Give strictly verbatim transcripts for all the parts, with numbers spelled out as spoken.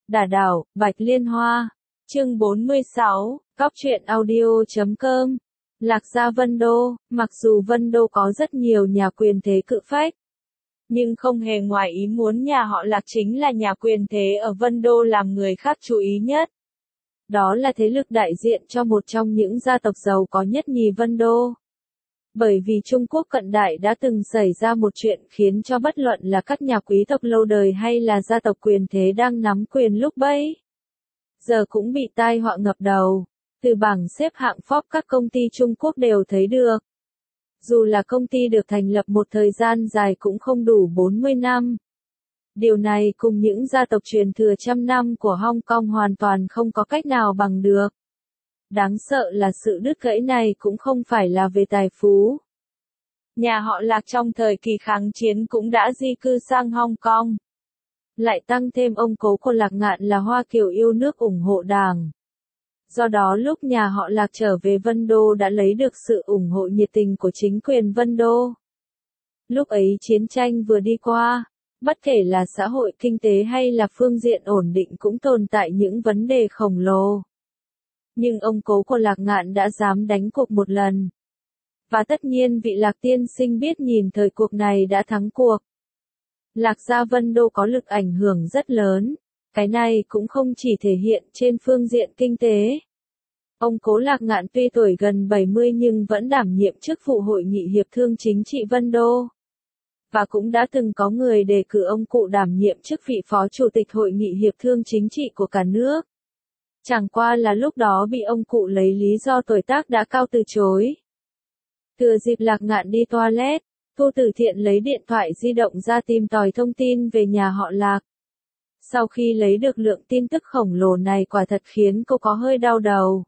Đả đảo, Bạch Liên Hoa. Chương bốn mươi sáu, Góc truyện audio chấm com. Lạc gia Vân Đô, mặc dù Vân Đô có rất nhiều nhà quyền thế cự phách, nhưng không hề ngoài ý muốn nhà họ Lạc chính là nhà quyền thế ở Vân Đô làm người khác chú ý nhất. Đó là thế lực đại diện cho một trong những gia tộc giàu có nhất nhì Vân Đô. Bởi vì Trung Quốc cận đại đã từng xảy ra một chuyện khiến cho bất luận là các nhà quý tộc lâu đời hay là gia tộc quyền thế đang nắm quyền lúc bấy giờ cũng bị tai họa ngập đầu. Từ bảng xếp hạng Forbes các công ty Trung Quốc đều thấy được. Dù là công ty được thành lập một thời gian dài cũng không đủ bốn mươi năm. Điều này cùng những gia tộc truyền thừa trăm năm của Hong Kong hoàn toàn không có cách nào bằng được. Đáng sợ là sự đứt gãy này cũng không phải là về tài phú. Nhà họ Lạc trong thời kỳ kháng chiến cũng đã di cư sang Hong Kong. Lại tăng thêm ông cố của Lạc Ngạn là Hoa Kiều yêu nước ủng hộ Đảng. Do đó lúc nhà họ Lạc trở về Vân Đô đã lấy được sự ủng hộ nhiệt tình của chính quyền Vân Đô. Lúc ấy chiến tranh vừa đi qua, bất kể là xã hội kinh tế hay là phương diện ổn định cũng tồn tại những vấn đề khổng lồ. Nhưng ông cố của Lạc Ngạn đã dám đánh cuộc một lần. Và tất nhiên vị Lạc tiên sinh biết nhìn thời cuộc này đã thắng cuộc. Lạc gia Vân Đô có lực ảnh hưởng rất lớn. Cái này cũng không chỉ thể hiện trên phương diện kinh tế. Ông cố Lạc Ngạn tuy tuổi gần bảy mươi nhưng vẫn đảm nhiệm chức vụ Hội nghị Hiệp thương Chính trị Vân Đô. Và cũng đã từng có người đề cử ông cụ đảm nhiệm chức vị Phó Chủ tịch Hội nghị Hiệp thương Chính trị của cả nước. Chẳng qua là lúc đó bị ông cụ lấy lý do tuổi tác đã cao từ chối. Thừa dịp Lạc Ngạn đi toilet, Thu Tử Thiện lấy điện thoại di động ra tìm tòi thông tin về nhà họ Lạc. Sau khi lấy được lượng tin tức khổng lồ này quả thật khiến cô có hơi đau đầu.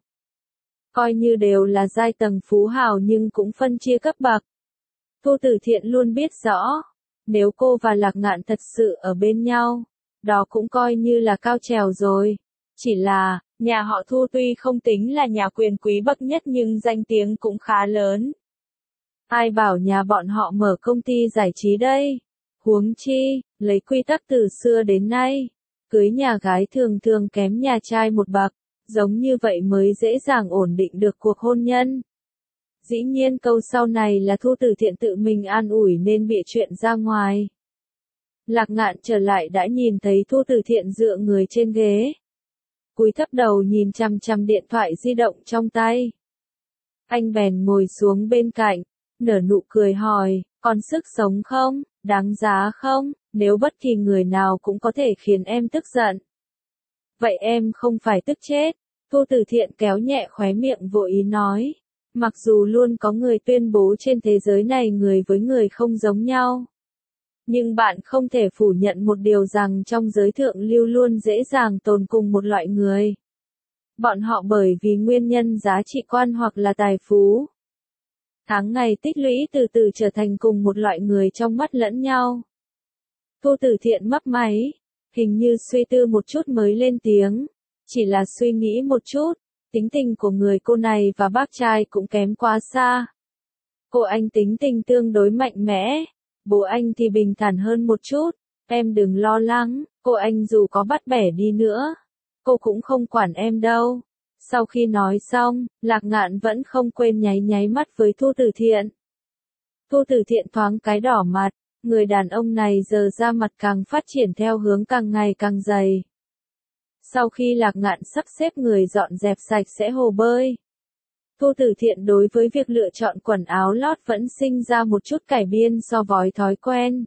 Coi như đều là giai tầng phú hào nhưng cũng phân chia cấp bậc. Thu Tử Thiện luôn biết rõ, nếu cô và Lạc Ngạn thật sự ở bên nhau, đó cũng coi như là cao trèo rồi. Chỉ là, nhà họ Thu tuy không tính là nhà quyền quý bậc nhất nhưng danh tiếng cũng khá lớn. Ai bảo nhà bọn họ mở công ty giải trí đây? Huống chi, lấy quy tắc từ xưa đến nay, cưới nhà gái thường thường kém nhà trai một bậc, giống như vậy mới dễ dàng ổn định được cuộc hôn nhân. Dĩ nhiên câu sau này là Thu Tử Thiện tự mình an ủi nên bịa chuyện ra ngoài. Lạc Ngạn trở lại đã nhìn thấy Thu Tử Thiện dựa người trên ghế. Cúi thấp đầu nhìn chằm chằm điện thoại di động trong tay. Anh bèn ngồi xuống bên cạnh, nở nụ cười hỏi, còn sức sống không, đáng giá không, nếu bất kỳ người nào cũng có thể khiến em tức giận. Vậy em không phải tức chết, Thu Tử Thiện kéo nhẹ khóe miệng vội ý nói. Mặc dù luôn có người tuyên bố trên thế giới này người với người không giống nhau. Nhưng bạn không thể phủ nhận một điều rằng trong giới thượng lưu luôn dễ dàng tồn cùng một loại người. Bọn họ bởi vì nguyên nhân giá trị quan hoặc là tài phú. Tháng ngày tích lũy từ từ trở thành cùng một loại người trong mắt lẫn nhau. Thu Tử Thiện mấp máy, hình như suy tư một chút mới lên tiếng. Chỉ là suy nghĩ một chút, tính tình của người cô này và bác trai cũng kém quá xa. Cô anh tính tình tương đối mạnh mẽ, bố anh thì bình thản hơn một chút, em đừng lo lắng, cô anh dù có bắt bẻ đi nữa, cô cũng không quản em đâu. Sau khi nói xong, Lạc Ngạn vẫn không quên nháy nháy mắt với Thu Tử Thiện. Thu Tử Thiện thoáng cái đỏ mặt, người đàn ông này giờ ra mặt càng phát triển theo hướng càng ngày càng dày. Sau khi Lạc Ngạn sắp xếp người dọn dẹp sạch sẽ hồ bơi, Thu Tử Thiện đối với việc lựa chọn quần áo lót vẫn sinh ra một chút cải biên so với thói quen.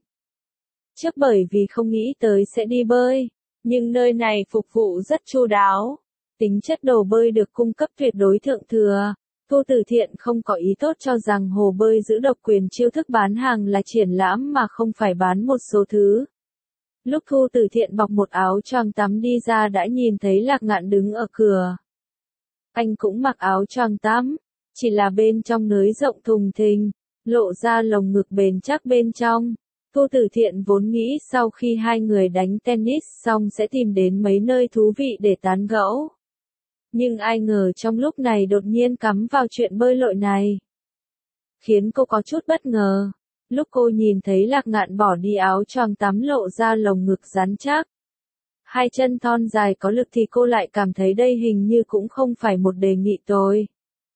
Trước bởi vì không nghĩ tới sẽ đi bơi, nhưng nơi này phục vụ rất chu đáo. Tính chất đồ bơi được cung cấp tuyệt đối thượng thừa. Thu Tử Thiện không có ý tốt cho rằng hồ bơi giữ độc quyền chiêu thức bán hàng là triển lãm mà không phải bán một số thứ. Lúc Thu Tử Thiện bọc một áo choàng tắm đi ra đã nhìn thấy Lạc Ngạn đứng ở cửa. Anh cũng mặc áo choàng tắm, chỉ là bên trong nới rộng thùng thình, lộ ra lồng ngực bền chắc bên trong. Thu Tử Thiện vốn nghĩ sau khi hai người đánh tennis xong sẽ tìm đến mấy nơi thú vị để tán gẫu. Nhưng ai ngờ trong lúc này đột nhiên cắm vào chuyện bơi lội này. Khiến cô có chút bất ngờ. Lúc cô nhìn thấy Lạc Ngạn bỏ đi áo choàng tắm lộ ra lồng ngực rắn chắc. hai chân thon dài có lực thì cô lại cảm thấy đây hình như cũng không phải một đề nghị tồi.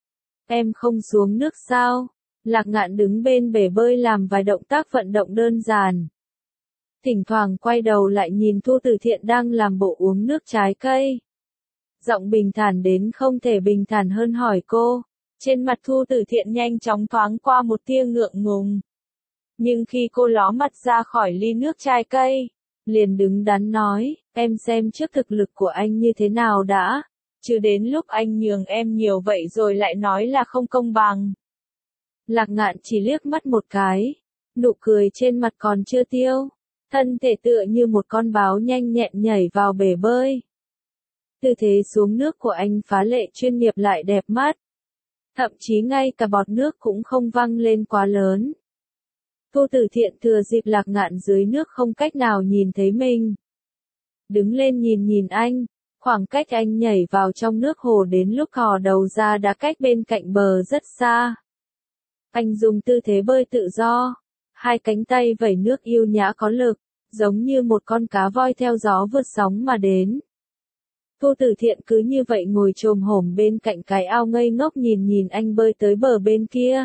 Em không xuống nước sao? Lạc Ngạn đứng bên bể bơi làm vài động tác vận động đơn giản. Thỉnh thoảng quay đầu lại nhìn Thu Tử Thiện đang làm bộ uống nước trái cây. Giọng bình thản đến không thể bình thản hơn hỏi cô. Trên mặt Thu Tử Thiện nhanh chóng thoáng qua một tia ngượng ngùng. Nhưng khi cô ló mặt ra khỏi ly nước trái cây, liền đứng đắn nói, em xem trước thực lực của anh như thế nào đã, chứ đến lúc anh nhường em nhiều vậy rồi lại nói là không công bằng. Lạc Ngạn chỉ liếc mắt một cái, nụ cười trên mặt còn chưa tiêu, thân thể tựa như một con báo nhanh nhẹn nhảy vào bể bơi. Tư thế xuống nước của anh phá lệ chuyên nghiệp lại đẹp mắt. Thậm chí ngay cả bọt nước cũng không văng lên quá lớn. Thu Tử Thiện thừa dịp Lạc Ngạn dưới nước không cách nào nhìn thấy mình. Đứng lên nhìn nhìn anh, khoảng cách anh nhảy vào trong nước hồ đến lúc thò đầu ra đã cách bên cạnh bờ rất xa. Anh dùng tư thế bơi tự do, hai cánh tay vẩy nước yêu nhã có lực, giống như một con cá voi theo gió vượt sóng mà đến. Thu Tử Thiện cứ như vậy ngồi chồm hổm bên cạnh cái ao ngây ngốc nhìn nhìn anh bơi tới bờ bên kia.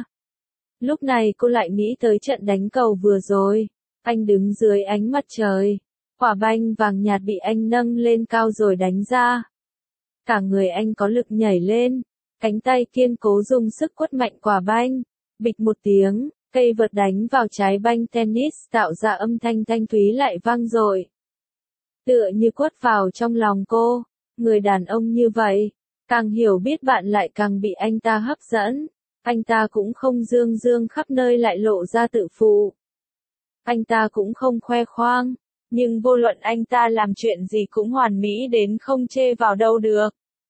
Lúc này cô lại nghĩ tới trận đánh cầu vừa rồi, anh đứng dưới ánh mặt trời, quả banh vàng nhạt bị anh nâng lên cao rồi đánh ra. Cả người anh có lực nhảy lên, cánh tay kiên cố dùng sức quất mạnh quả banh, bịch một tiếng, cây vợt đánh vào trái banh tennis tạo ra âm thanh thanh thúy lại vang dội. Tựa như quất vào trong lòng cô, người đàn ông như vậy, càng hiểu biết bạn lại càng bị anh ta hấp dẫn. Anh ta cũng không dương dương khắp nơi lại lộ ra tự phụ. Anh ta cũng không khoe khoang, nhưng vô luận anh ta làm chuyện gì cũng hoàn mỹ đến không chê vào đâu được.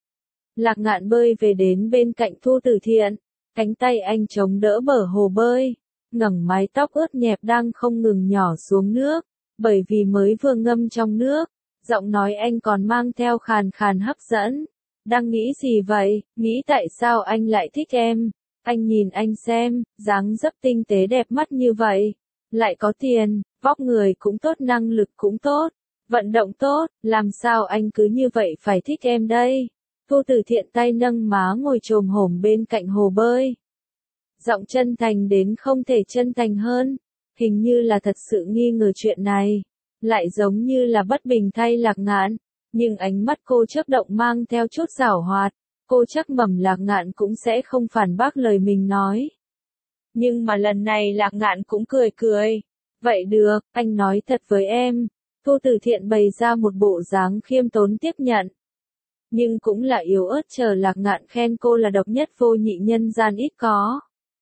Lạc Ngạn bơi về đến bên cạnh Thu Tử Thiện, cánh tay anh chống đỡ bờ hồ bơi, ngẩng mái tóc ướt nhẹp đang không ngừng nhỏ xuống nước, bởi vì mới vừa ngâm trong nước, giọng nói anh còn mang theo khàn khàn hấp dẫn. Đang nghĩ gì vậy, nghĩ tại sao anh lại thích em? Anh nhìn anh xem, dáng dấp tinh tế đẹp mắt như vậy, lại có tiền, vóc người cũng tốt, năng lực cũng tốt, vận động tốt, làm sao anh cứ như vậy phải thích em đây? Thu Tử Thiện tay nâng má ngồi chồm hổm bên cạnh hồ bơi. Giọng chân thành đến không thể chân thành hơn, hình như là thật sự nghi ngờ chuyện này, lại giống như là bất bình thay Lạc Ngạn, nhưng ánh mắt cô chớp động mang theo chút giảo hoạt. Cô chắc mẩm Lạc Ngạn cũng sẽ không phản bác lời mình nói. Nhưng mà lần này Lạc Ngạn cũng cười cười. Vậy được, anh nói thật với em. Thu Tử Thiện bày ra một bộ dáng khiêm tốn tiếp nhận. Nhưng cũng là yếu ớt chờ Lạc Ngạn khen cô là độc nhất vô nhị nhân gian ít có.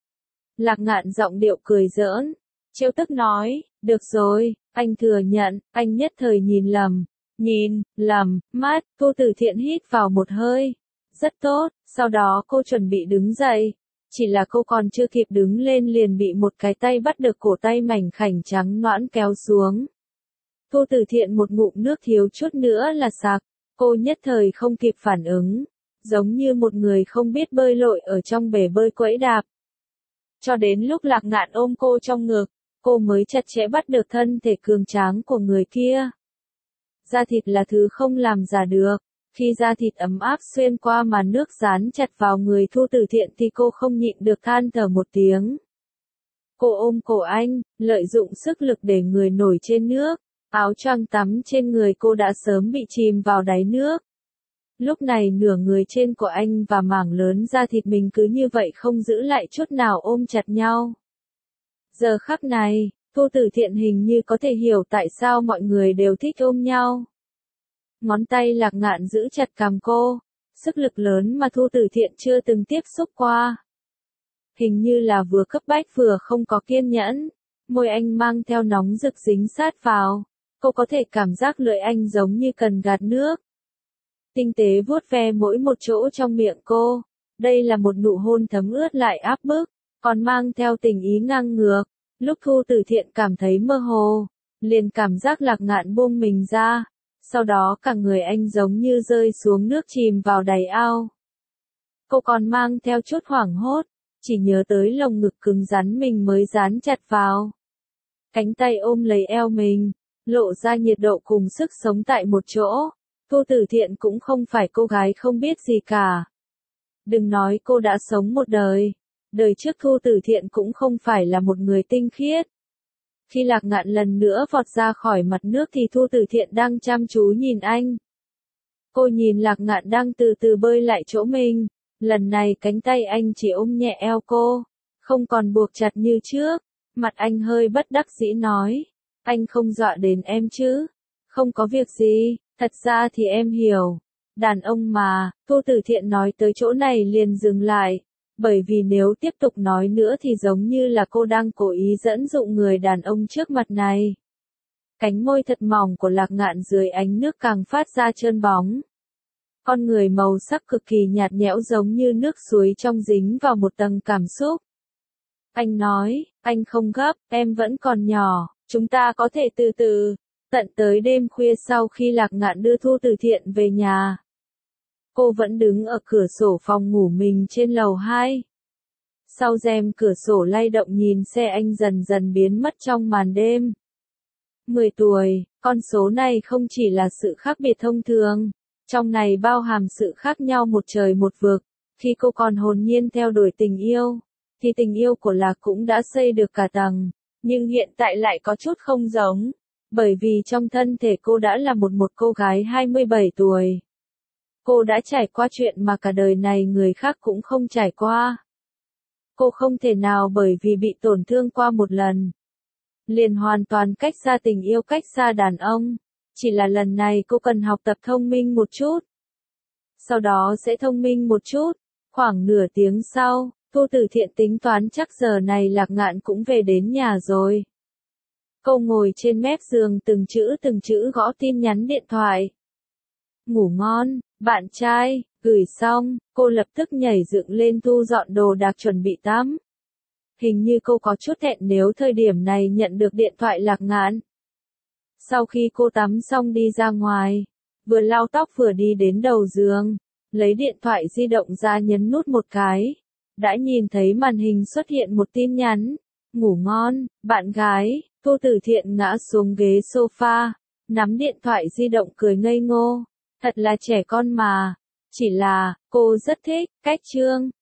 Lạc Ngạn giọng điệu cười giỡn, trêu tức nói, được rồi, anh thừa nhận, anh nhất thời nhìn lầm. Nhìn, lầm, mắt, Thu Tử Thiện hít vào một hơi. Rất tốt, sau đó cô chuẩn bị đứng dậy. Chỉ là cô còn chưa kịp đứng lên liền bị một cái tay bắt được cổ tay mảnh khảnh trắng nõn kéo xuống. Thu Tử Thiện một ngụm nước thiếu chút nữa là sặc, cô nhất thời không kịp phản ứng, giống như một người không biết bơi lội ở trong bể bơi quẫy đạp. Cho đến lúc Lạc Ngạn ôm cô trong ngực, cô mới chặt chẽ bắt được thân thể cường tráng của người kia. Da thịt là thứ không làm giả được. Khi da thịt ấm áp xuyên qua màn nước dán chặt vào người Thu Tử Thiện thì cô không nhịn được than thở một tiếng. Cô ôm cổ anh, lợi dụng sức lực để người nổi trên nước, áo choàng tắm trên người cô đã sớm bị chìm vào đáy nước. Lúc này nửa người trên của anh và mảng lớn da thịt mình cứ như vậy không giữ lại chút nào ôm chặt nhau. Giờ khắc này, Thu Tử Thiện hình như có thể hiểu tại sao mọi người đều thích ôm nhau. Ngón tay Lạc Ngạn giữ chặt cằm cô, sức lực lớn mà Thu Tử Thiện chưa từng tiếp xúc qua. Hình như là vừa cấp bách vừa không có kiên nhẫn, môi anh mang theo nóng rực dính sát vào, cô có thể cảm giác lưỡi anh giống như cần gạt nước. Tinh tế vuốt ve mỗi một chỗ trong miệng cô, đây là một nụ hôn thấm ướt lại áp bức, còn mang theo tình ý ngang ngược. Lúc Thu Tử Thiện cảm thấy mơ hồ, liền cảm giác Lạc Ngạn buông mình ra. Sau đó cả người anh giống như rơi xuống nước chìm vào đáy ao. Cô còn mang theo chút hoảng hốt, chỉ nhớ tới lồng ngực cứng rắn mình mới dán chặt vào. Cánh tay ôm lấy eo mình, lộ ra nhiệt độ cùng sức sống tại một chỗ. Thu Tử Thiện cũng không phải cô gái không biết gì cả. Đừng nói cô đã sống một đời. Đời trước Thu Tử Thiện cũng không phải là một người tinh khiết. Khi Lạc Ngạn lần nữa vọt ra khỏi mặt nước thì Thu Tử Thiện đang chăm chú nhìn anh. Cô nhìn Lạc Ngạn đang từ từ bơi lại chỗ mình. Lần này cánh tay anh chỉ ôm nhẹ eo cô, không còn buộc chặt như trước. Mặt anh hơi bất đắc dĩ nói, anh không dọa đến em chứ? Không có việc gì, thật ra thì em hiểu. Đàn ông mà, Thu Tử Thiện nói tới chỗ này liền dừng lại. Bởi vì nếu tiếp tục nói nữa thì giống như là cô đang cố ý dẫn dụ người đàn ông trước mặt này. Cánh môi thật mỏng của Lạc Ngạn dưới ánh nước càng phát ra trơn bóng. Con người màu sắc cực kỳ nhạt nhẽo giống như nước suối trong dính vào một tầng cảm xúc. Anh nói, anh không gấp, em vẫn còn nhỏ, chúng ta có thể từ từ. Tận tới đêm khuya sau khi Lạc Ngạn đưa Thu Tử Thiện về nhà. Cô vẫn đứng ở cửa sổ phòng ngủ mình trên lầu hai. Sau rèm cửa sổ lay động nhìn xe anh dần dần biến mất trong màn đêm. mười tuổi, con số này không chỉ là sự khác biệt thông thường. Trong này bao hàm sự khác nhau một trời một vực. Khi cô còn hồn nhiên theo đuổi tình yêu, thì tình yêu của Lạc cũng đã xây được cả tầng. Nhưng hiện tại lại có chút không giống. Bởi vì trong thân thể cô đã là một một cô gái hai mươi bảy tuổi. Cô đã trải qua chuyện mà cả đời này người khác cũng không trải qua. Cô không thể nào bởi vì bị tổn thương qua một lần liền hoàn toàn cách xa tình yêu, cách xa đàn ông. Chỉ là lần này cô cần học tập thông minh một chút. Sau đó sẽ thông minh một chút. Khoảng nửa tiếng sau, Thu Tử Thiện tính toán chắc giờ này Lạc Ngạn cũng về đến nhà rồi. Cô ngồi trên mép giường từng chữ từng chữ gõ tin nhắn điện thoại. Ngủ ngon, bạn trai, gửi xong, cô lập tức nhảy dựng lên thu dọn đồ đạc chuẩn bị tắm. Hình như cô có chút thẹn nếu thời điểm này nhận được điện thoại Lạc Ngạn. Sau khi cô tắm xong đi ra ngoài, vừa lau tóc vừa đi đến đầu giường, lấy điện thoại di động ra nhấn nút một cái. Đã nhìn thấy màn hình xuất hiện một tin nhắn. Ngủ ngon, bạn gái. Thu Tử Thiện ngã xuống ghế sofa, nắm điện thoại di động cười ngây ngô. Thật là trẻ con mà. Chỉ là, cô rất thích cách chương.